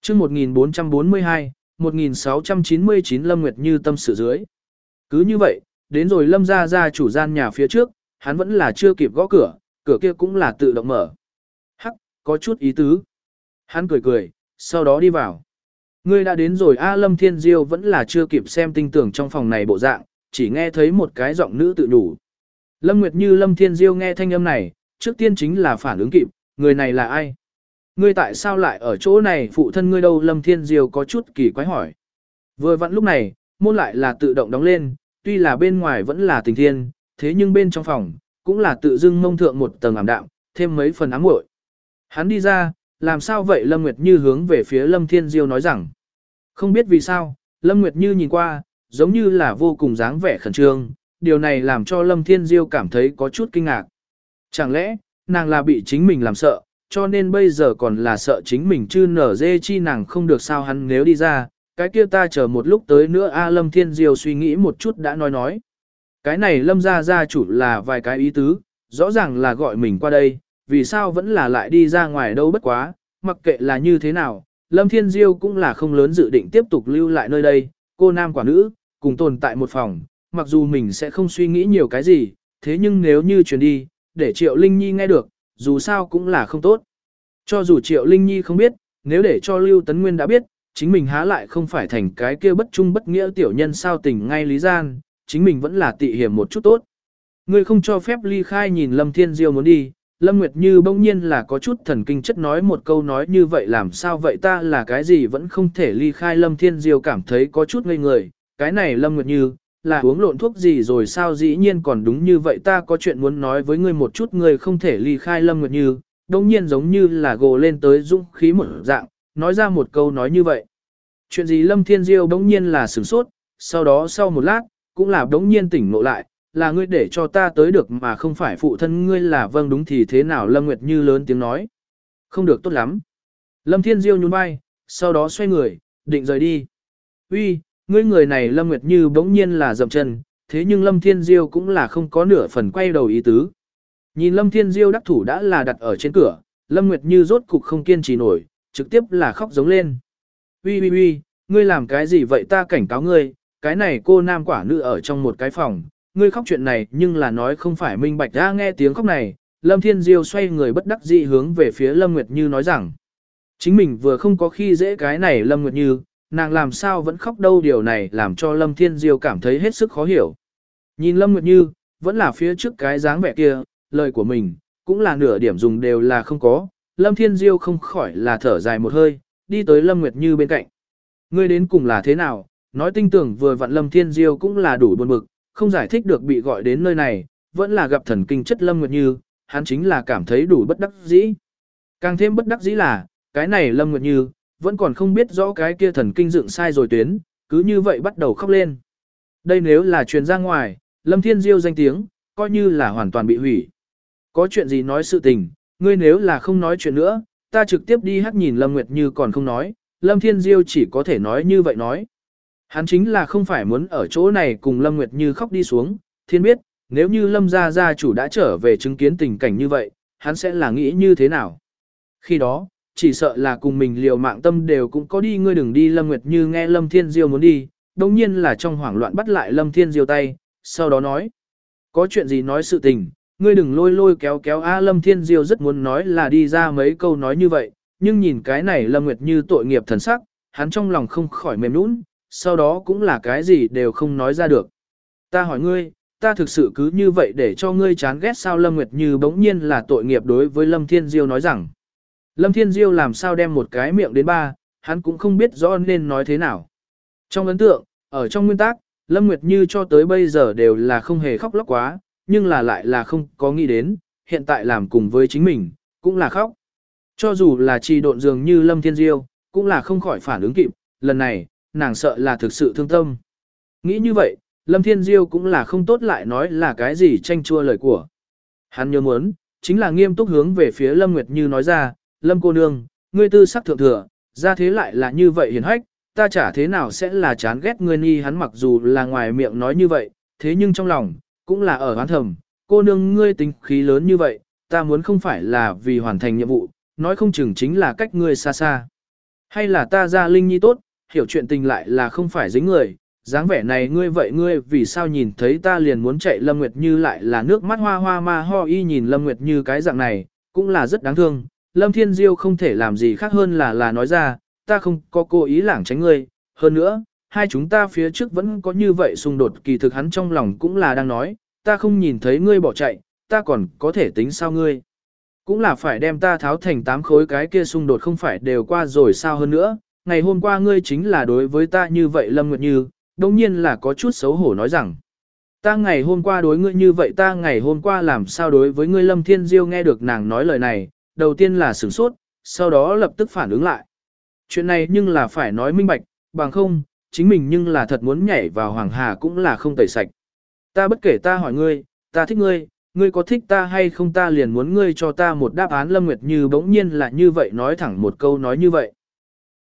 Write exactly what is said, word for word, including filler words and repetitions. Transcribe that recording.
chương một nghìn bốn trăm bốn mươi hai, một nghìn sáu trăm chín mươi chín Lâm Nguyệt Như tâm sự dưới. Cứ như vậy, đến rồi Lâm gia gia chủ gian nhà phía trước, hắn vẫn là chưa kịp gõ cửa, cửa kia cũng là tự động mở. Hắc, có chút ý tứ. Hắn cười cười, sau đó đi vào. Ngươi đã đến rồi A Lâm Thiên Diêu vẫn là chưa kịp xem tinh tưởng trong phòng này bộ dạng, chỉ nghe thấy một cái giọng nữ tự đủ. Lâm Nguyệt Như Lâm Thiên Diêu nghe thanh âm này, trước tiên chính là phản ứng kịp, người này là ai? Ngươi tại sao lại ở chỗ này, phụ thân ngươi đâu? Lâm Thiên Diêu có chút kỳ quái hỏi. Vừa vặn lúc này, môn lại là tự động đóng lên, tuy là bên ngoài vẫn là tình thiên, thế nhưng bên trong phòng, cũng là tự dưng mông thượng một tầng ảm đạm, thêm mấy phần ám muội. Hắn đi ra, làm sao vậy? Lâm Nguyệt Như hướng về phía Lâm Thiên Diêu nói rằng. Không biết vì sao, Lâm Nguyệt Như nhìn qua, giống như là vô cùng dáng vẻ khẩn trương, điều này làm cho Lâm Thiên Diêu cảm thấy có chút kinh ngạc. Chẳng lẽ, nàng là bị chính mình làm sợ, cho nên bây giờ còn là sợ chính mình chứ nở dê chi nàng không được sao? Hắn nếu đi ra, cái kia ta chờ một lúc tới nữa. A Lâm Thiên Diêu suy nghĩ một chút đã nói nói. Cái này Lâm gia gia chủ là vài cái ý tứ, rõ ràng là gọi mình qua đây, vì sao vẫn là lại đi ra ngoài đâu? Bất quá, mặc kệ là như thế nào, Lâm Thiên Diêu cũng là không lớn dự định tiếp tục lưu lại nơi đây, cô nam quả nữ, cùng tồn tại một phòng, mặc dù mình sẽ không suy nghĩ nhiều cái gì, thế nhưng nếu như chuyển đi, để Triệu Linh Nhi nghe được, dù sao cũng là không tốt. Cho dù Triệu Linh Nhi không biết, nếu để cho Lưu Tấn Nguyên đã biết, chính mình há lại không phải thành cái kia bất trung bất nghĩa tiểu nhân sao? Tình ngay lý gian, chính mình vẫn là tị hiểm một chút tốt. Ngươi không cho phép ly khai. Nhìn Lâm Thiên Diêu muốn đi, Lâm Nguyệt Như bỗng nhiên là có chút thần kinh chất nói một câu nói như vậy. Làm sao vậy? Ta là cái gì vẫn không thể ly khai? Lâm Thiên Diêu cảm thấy có chút ngây người, cái này Lâm Nguyệt Như, là uống lộn thuốc gì rồi sao? Dĩ nhiên còn đúng như vậy, ta có chuyện muốn nói với ngươi một chút. Ngươi không thể ly khai. Lâm Nguyệt Như, bỗng nhiên giống như là gồ lên tới dũng khí một dạng, nói ra một câu nói như vậy. Chuyện gì? Lâm Thiên Diêu bỗng nhiên là sửng sốt, sau đó sau một lát, cũng là bỗng nhiên tỉnh ngộ lại, là ngươi để cho ta tới được mà không phải phụ thân ngươi. Là vâng đúng thì thế nào? Lâm Nguyệt Như lớn tiếng nói. Không được tốt lắm. Lâm Thiên Diêu nhún vai, sau đó xoay người, định rời đi. Uy, ngươi người này! Lâm Nguyệt Như bỗng nhiên là dậm chân, thế nhưng Lâm Thiên Diêu cũng là không có nửa phần quay đầu ý tứ. Nhìn Lâm Thiên Diêu đắc thủ đã là đặt ở trên cửa, Lâm Nguyệt Như rốt cục không kiên trì nổi, trực tiếp là khóc giống lên. Uy uy uy, ngươi làm cái gì vậy? Ta cảnh cáo ngươi, cái này cô nam quả nữ ở trong một cái phòng, ngươi khóc chuyện này nhưng là nói không phải minh bạch. Ra nghe tiếng khóc này, Lâm Thiên Diêu xoay người bất đắc dĩ hướng về phía Lâm Nguyệt Như nói rằng, chính mình vừa không có khi dễ cái này Lâm Nguyệt Như, nàng làm sao vẫn khóc đâu? Điều này làm cho Lâm Thiên Diêu cảm thấy hết sức khó hiểu. Nhìn Lâm Nguyệt Như, vẫn là phía trước cái dáng vẻ kia, lời của mình, cũng là nửa điểm dùng đều là không có. Lâm Thiên Diêu không khỏi là thở dài một hơi, đi tới Lâm Nguyệt Như bên cạnh. Ngươi đến cùng là thế nào? Nói tinh tưởng vừa vặn Lâm Thiên Diêu cũng là đủ buồn bực, không giải thích được bị gọi đến nơi này, vẫn là gặp thần kinh chất Lâm Nguyệt Như, hắn chính là cảm thấy đủ bất đắc dĩ. Càng thêm bất đắc dĩ là, cái này Lâm Nguyệt Như, vẫn còn không biết rõ cái kia thần kinh dựng sai rồi tuyến, cứ như vậy bắt đầu khóc lên. Đây nếu là truyền ra ngoài, Lâm Thiên Diêu danh tiếng, coi như là hoàn toàn bị hủy. Có chuyện gì nói sự tình, ngươi nếu là không nói chuyện nữa, ta trực tiếp đi hắc. Nhìn Lâm Nguyệt Như còn không nói, Lâm Thiên Diêu chỉ có thể nói như vậy nói. Hắn chính là không phải muốn ở chỗ này cùng Lâm Nguyệt Như khóc đi xuống, thiên biết, nếu như Lâm gia gia chủ đã trở về chứng kiến tình cảnh như vậy, hắn sẽ là nghĩ như thế nào? Khi đó, chỉ sợ là cùng mình liều mạng tâm đều cũng có đi. Ngươi đừng đi! Lâm Nguyệt Như nghe Lâm Thiên Diêu muốn đi, đồng nhiên là trong hoảng loạn bắt lại Lâm Thiên Diêu tay, sau đó nói, có chuyện gì nói sự tình, ngươi đừng lôi lôi kéo kéo. A Lâm Thiên Diêu rất muốn nói là đi ra mấy câu nói như vậy, nhưng nhìn cái này Lâm Nguyệt Như tội nghiệp thần sắc, hắn trong lòng không khỏi mềm nũng, sau đó cũng là cái gì đều không nói ra được. Ta hỏi ngươi, ta thực sự cứ như vậy để cho ngươi chán ghét sao? Lâm Nguyệt Như bỗng nhiên là tội nghiệp đối với Lâm Thiên Diêu nói rằng. Lâm Thiên Diêu làm sao đem một cái miệng đến ba, hắn cũng không biết rõ nên nói thế nào. Trong ấn tượng, ở trong nguyên tắc, Lâm Nguyệt Như cho tới bây giờ đều là không hề khóc lóc quá, nhưng là lại là không có nghĩ đến, hiện tại làm cùng với chính mình, cũng là khóc. Cho dù là trì độn dường như Lâm Thiên Diêu, cũng là không khỏi phản ứng kịp, lần này, nàng sợ là thực sự thương tâm. Nghĩ như vậy, Lâm Thiên Diêu cũng là không tốt lại nói là cái gì tranh chua lời của. Hắn nhớ muốn, chính là nghiêm túc hướng về phía Lâm Nguyệt Như nói ra, Lâm cô nương, ngươi tư sắc thượng thừa, ra thế lại là như vậy hiền hách, ta chả thế nào sẽ là chán ghét ngươi nhi. Hắn mặc dù là ngoài miệng nói như vậy, thế nhưng trong lòng, cũng là ở oán thầm, cô nương ngươi tính khí lớn như vậy, ta muốn không phải là vì hoàn thành nhiệm vụ, nói không chừng chính là cách ngươi xa xa. Hay là ta ra Linh Nhi tốt, hiểu chuyện tình lại là không phải dính người, dáng vẻ này ngươi vậy ngươi vì sao nhìn thấy ta liền muốn chạy Lâm Nguyệt Như lại là nước mắt hoa hoa ma ho y nhìn Lâm Nguyệt Như cái dạng này, cũng là rất đáng thương. Lâm Thiên Diêu không thể làm gì khác hơn là là nói ra, ta không có cố ý lảng tránh ngươi, hơn nữa, hai chúng ta phía trước vẫn có như vậy xung đột kỳ thực hắn trong lòng cũng là đang nói, ta không nhìn thấy ngươi bỏ chạy, ta còn có thể tính sao ngươi. Cũng là phải đem ta tháo thành tám khối cái kia xung đột không phải đều qua rồi sao hơn nữa, ngày hôm qua ngươi chính là đối với ta như vậy Lâm Nguyệt Như, đồng nhiên là có chút xấu hổ nói rằng. Ta ngày hôm qua đối ngươi như vậy ta ngày hôm qua làm sao đối với ngươi Lâm Thiên Diêu nghe được nàng nói lời này, đầu tiên là sửng sốt, sau đó lập tức phản ứng lại. Chuyện này nhưng là phải nói minh bạch, bằng không, chính mình nhưng là thật muốn nhảy vào Hoàng Hà cũng là không tẩy sạch. Ta bất kể ta hỏi ngươi, ta thích ngươi, ngươi có thích ta hay không ta liền muốn ngươi cho ta một đáp án Lâm Nguyệt Như bỗng nhiên là như vậy nói thẳng một câu nói như vậy.